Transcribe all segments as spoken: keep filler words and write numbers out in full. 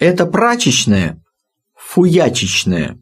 Это прачечная, фуячечная.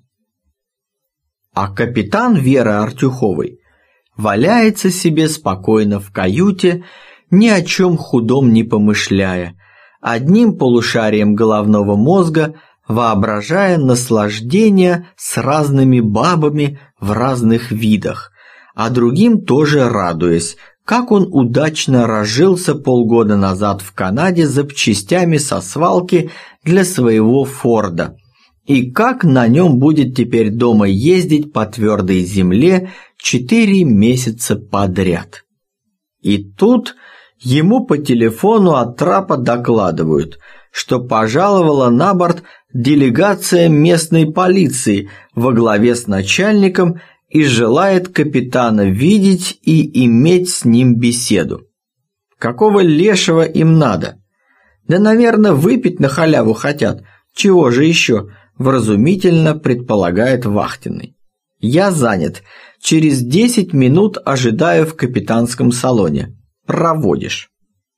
А капитан Веры Артюховой валяется себе спокойно в каюте, ни о чем худом не помышляя, одним полушарием головного мозга воображая наслаждение с разными бабами в разных видах, а другим тоже радуясь, как он удачно разжился полгода назад в Канаде запчастями со свалки для своего Форда, и как на нем будет теперь дома ездить по твердой земле четыре месяца подряд. И тут ему по телефону от трапа докладывают, что пожаловала на борт делегация местной полиции во главе с начальником и желает капитана видеть и иметь с ним беседу. Какого лешего им надо? Да, наверное, выпить на халяву хотят. Чего же еще? Вразумительно предполагает вахтенный. Я занят. Через десять минут ожидаю в капитанском салоне. Проводишь.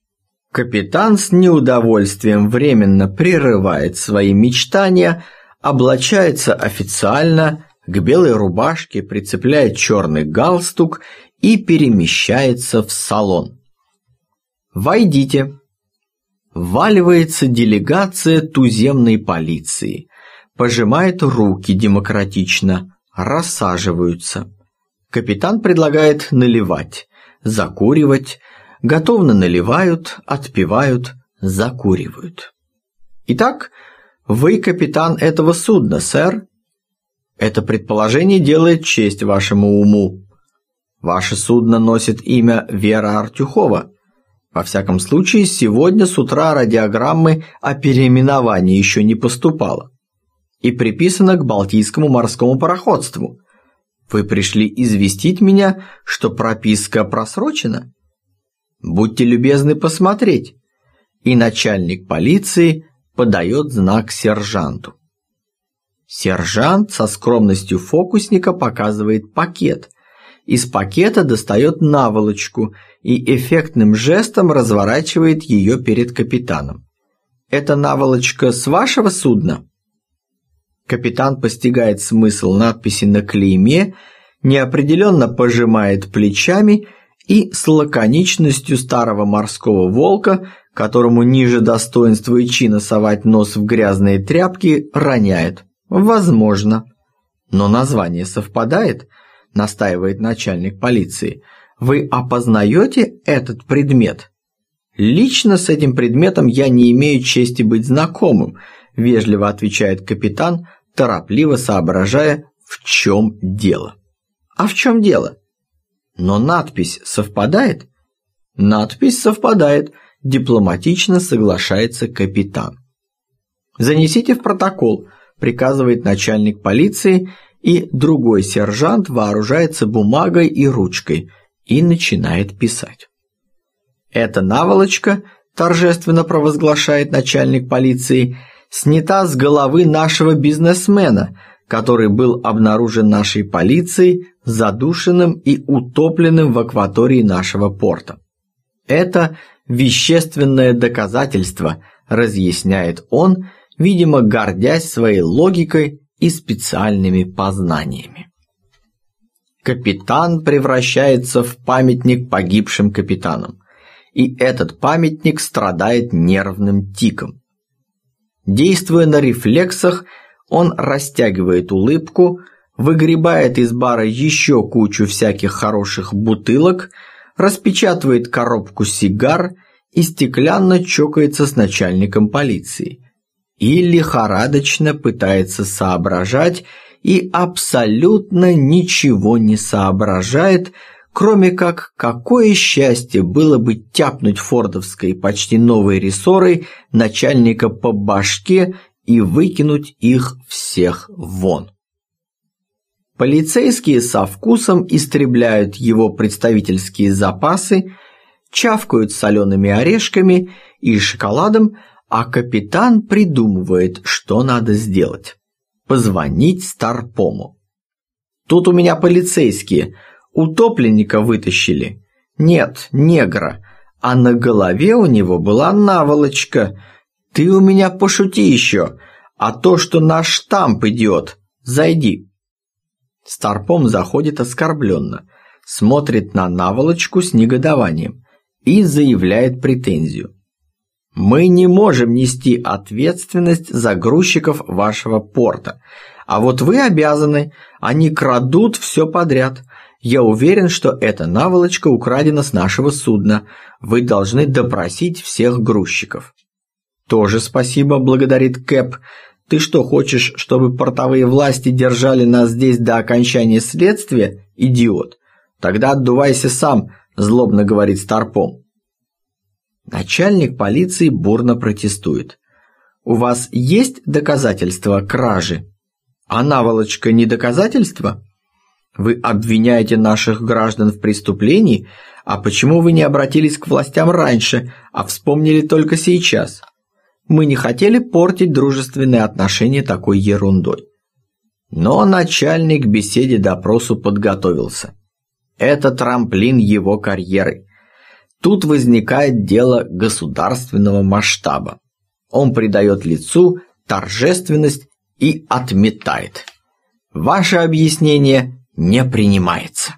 Капитан с неудовольствием временно прерывает свои мечтания, облачается официально, к белой рубашке прицепляет черный галстук и перемещается в салон. «Войдите». Вваливается делегация туземной полиции, пожимает руки демократично, рассаживаются. Капитан предлагает наливать, закуривать, готовно наливают, отпивают, закуривают. «Итак, вы капитан этого судна, сэр?» Это предположение делает честь вашему уму. Ваше судно носит имя Вера Артюхова. Во всяком случае, сегодня с утра радиограммы о переименовании еще не поступало. И приписано к Балтийскому морскому пароходству. Вы пришли известить меня, что прописка просрочена? Будьте любезны посмотреть. И начальник полиции подает знак сержанту. Сержант со скромностью фокусника показывает пакет. Из пакета достает наволочку и эффектным жестом разворачивает ее перед капитаном. «Это наволочка с вашего судна?» Капитан постигает смысл надписи на клейме, неопределенно пожимает плечами и с лаконичностью старого морского волка, которому ниже достоинства и чина совать нос в грязные тряпки, роняет. «Возможно. Но название совпадает», – настаивает начальник полиции. «Вы опознаете этот предмет?» «Лично с этим предметом я не имею чести быть знакомым», – вежливо отвечает капитан, торопливо соображая, в чем дело. «А в чем дело?» «Но надпись совпадает?» «Надпись совпадает», – дипломатично соглашается капитан. «Занесите в протокол», – приказывает начальник полиции, и другой сержант вооружается бумагой и ручкой и начинает писать. «Эта наволочка», – торжественно провозглашает начальник полиции, – «снята с головы нашего бизнесмена, который был обнаружен нашей полицией задушенным и утопленным в акватории нашего порта. Это вещественное доказательство», – разъясняет он, – видимо, гордясь своей логикой и специальными познаниями. Капитан превращается в памятник погибшим капитанам, и этот памятник страдает нервным тиком. Действуя на рефлексах, он растягивает улыбку, выгребает из бара еще кучу всяких хороших бутылок, распечатывает коробку сигар и стеклянно чокается с начальником полиции. И лихорадочно пытается соображать и абсолютно ничего не соображает, кроме как какое счастье было бы тяпнуть фордовской почти новой рессорой начальника по башке и выкинуть их всех вон. Полицейские со вкусом истребляют его представительские запасы, чавкают солеными орешками и шоколадом, а капитан придумывает, что надо сделать. Позвонить Старпому. «Тут у меня полицейские. Утопленника вытащили. Нет, негра. А на голове у него была наволочка. Ты у меня пошути еще, а то, что наш штамп идет, зайди. Старпом заходит оскорбленно, смотрит на наволочку с негодованием и заявляет претензию. Мы не можем нести ответственность за грузчиков вашего порта, а вот вы обязаны, они крадут все подряд. Я уверен, что эта наволочка украдена с нашего судна, вы должны допросить всех грузчиков. Тоже спасибо, благодарит Кэп. Ты что, хочешь, чтобы портовые власти держали нас здесь до окончания следствия, идиот? Тогда отдувайся сам, злобно говорит Старпом. Начальник полиции бурно протестует. У вас есть доказательства кражи? А наволочка не доказательство? Вы обвиняете наших граждан в преступлении, а почему вы не обратились к властям раньше, а вспомнили только сейчас? Мы не хотели портить дружественные отношения такой ерундой. Но начальник к беседе допросу подготовился. Это трамплин его карьеры. Тут возникает дело государственного масштаба. Он придает лицу торжественность и отметает. Ваше объяснение не принимается.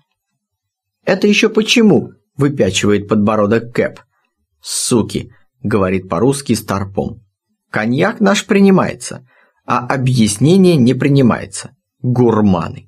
Это еще почему? Выпячивает подбородок Кэп. Суки, говорит по-русски Старпом. Коньяк наш принимается, а объяснение не принимается. Гурманы.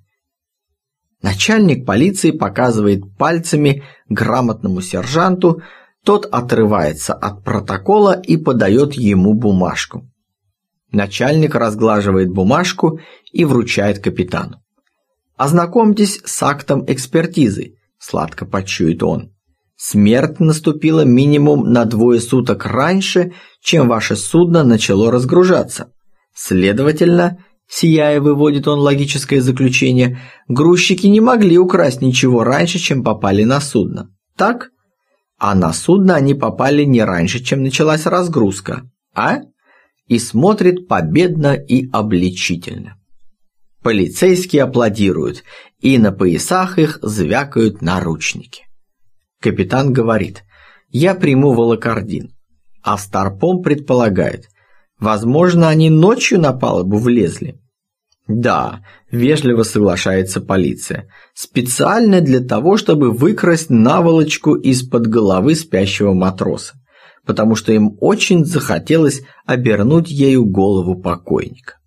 Начальник полиции показывает пальцами грамотному сержанту, тот отрывается от протокола и подает ему бумажку. Начальник разглаживает бумажку и вручает капитану. «Ознакомьтесь с актом экспертизы», – сладко почует он. «Смерть наступила минимум на двое суток раньше, чем ваше судно начало разгружаться. Следовательно, сияя выводит он логическое заключение, грузчики не могли украсть ничего раньше, чем попали на судно. Так? А на судно они попали не раньше, чем началась разгрузка. А?» И смотрит победно и обличительно. Полицейские аплодируют, и на поясах их звякают наручники. Капитан говорит: «Я приму волокордин», а Старпом предполагает: «Возможно, они ночью на палубу влезли». «Да», – вежливо соглашается полиция, – «специально для того, чтобы выкрасть наволочку из-под головы спящего матроса, потому что им очень захотелось обернуть ею голову покойника».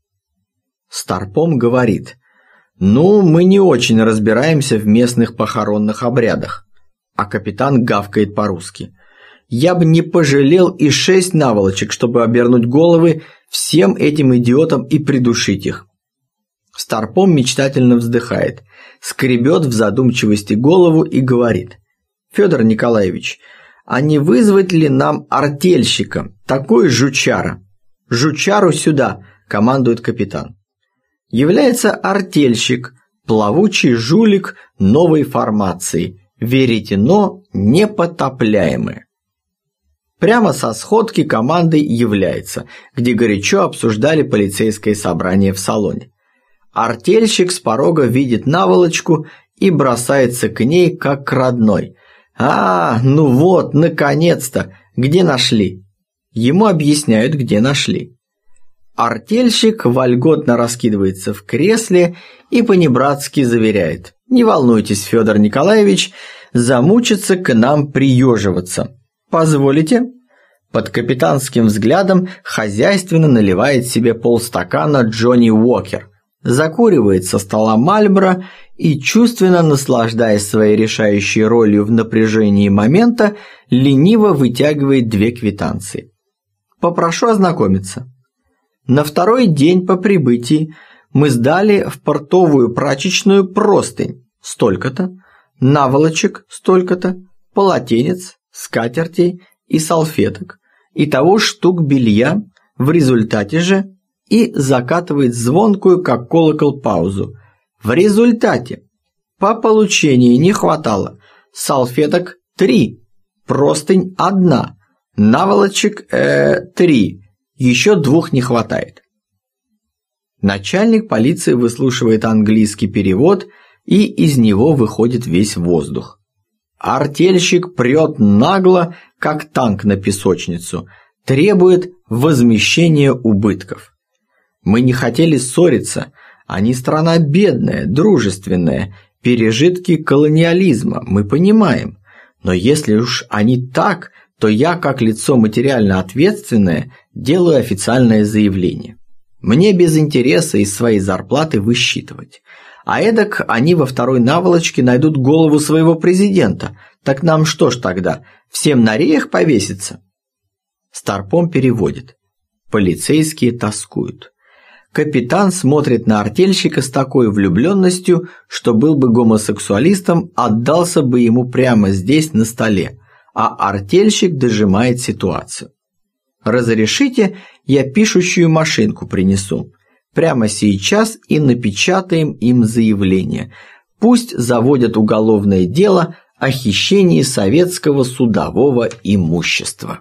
Старпом говорит: «Ну, мы не очень разбираемся в местных похоронных обрядах», а капитан гавкает по-русски: «Я бы не пожалел и шесть наволочек, чтобы обернуть головы всем этим идиотам и придушить их». Старпом мечтательно вздыхает, скребет в задумчивости голову и говорит: «Федор Николаевич, а не вызвать ли нам артельщика, такой жучара?» «Жучару сюда!» – командует капитан. Является артельщик, плавучий жулик новой формации, веретено непотопляемое. Прямо со сходки команды является, где горячо обсуждали полицейское собрание в салоне. Артельщик с порога видит наволочку и бросается к ней как к родной. «А, ну вот, наконец-то! Где нашли?» Ему объясняют, где нашли. Артельщик вольготно раскидывается в кресле и понебратски заверяет: «Не волнуйтесь, Федор Николаевич, замучиться к нам приеживаться. Позволите?» Под капитанским взглядом хозяйственно наливает себе полстакана Джонни Уокер, закуривает со стола Мальборо и, чувственно наслаждаясь своей решающей ролью в напряжении момента, лениво вытягивает две квитанции. «Попрошу ознакомиться. На второй день по прибытии мы сдали в портовую прачечную простынь столько-то, наволочек столько-то, полотенец, скатертей и салфеток, итого штук белья, в результате же...» и закатывает звонкую, как колокол, паузу. «В результате по получении не хватало салфеток три, простынь одна, наволочек э, три, еще двух не хватает». Начальник полиции выслушивает английский перевод, и из него выходит весь воздух. Артельщик прет нагло, как танк на песочницу, требует возмещения убытков. Мы не хотели ссориться, они страна бедная, дружественная, пережитки колониализма, мы понимаем. Но если уж они так, то я, как лицо материально ответственное, делаю официальное заявление. Мне без интереса из своей зарплаты высчитывать. А эдак они во второй наволочке найдут голову своего президента. Так нам что ж тогда, всем на реях повеситься? Старпом переводит. Полицейские тоскуют. Капитан смотрит на артельщика с такой влюбленностью, что был бы гомосексуалистом, отдался бы ему прямо здесь на столе, а артельщик дожимает ситуацию. «Разрешите, я пишущую машинку принесу. Прямо сейчас и напечатаем им заявление. Пусть заводят уголовное дело о хищении советского судового имущества».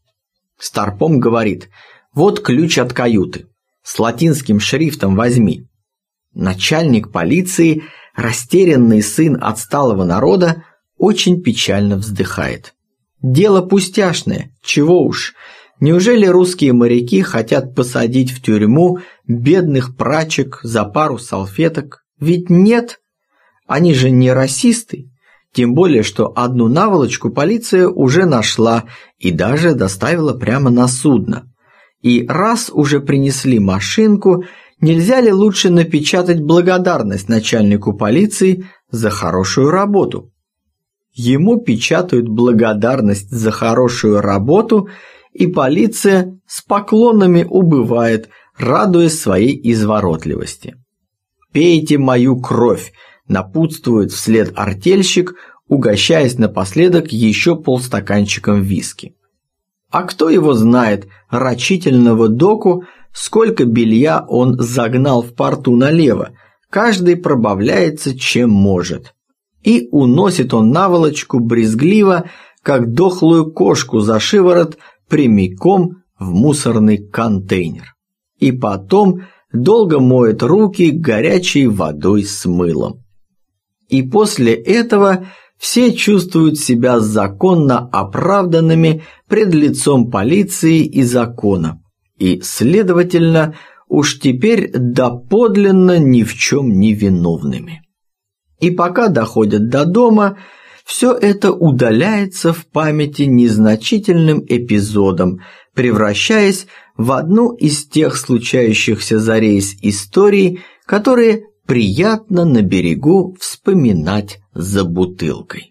Старпом говорит: «Вот ключ от каюты. С латинским шрифтом возьми». Начальник полиции, растерянный сын отсталого народа, очень печально вздыхает. Дело пустяшное, чего уж. Неужели русские моряки хотят посадить в тюрьму бедных прачек за пару салфеток? Ведь нет, они же не расисты. Тем более, что одну наволочку полиция уже нашла и даже доставила прямо на судно. И раз уже принесли машинку, нельзя ли лучше напечатать благодарность начальнику полиции за хорошую работу? Ему печатают благодарность за хорошую работу, и полиция с поклонами убывает, радуясь своей изворотливости. «Пейте мою кровь», – напутствует вслед артельщик, угощаясь напоследок еще полстаканчиком виски. А кто его знает, рачительного доку, сколько белья он загнал в порту налево, каждый пробавляется чем может. И уносит он наволочку брезгливо, как дохлую кошку за шиворот, прямиком в мусорный контейнер. И потом долго моет руки горячей водой с мылом. И после этого все чувствуют себя законно оправданными пред лицом полиции и закона, и, следовательно, уж теперь доподлинно ни в чем не виновными. И пока доходят до дома, все это удаляется в памяти незначительным эпизодом, превращаясь в одну из тех случающихся за рейс историй, которые приятно на берегу вспоминать за бутылкой.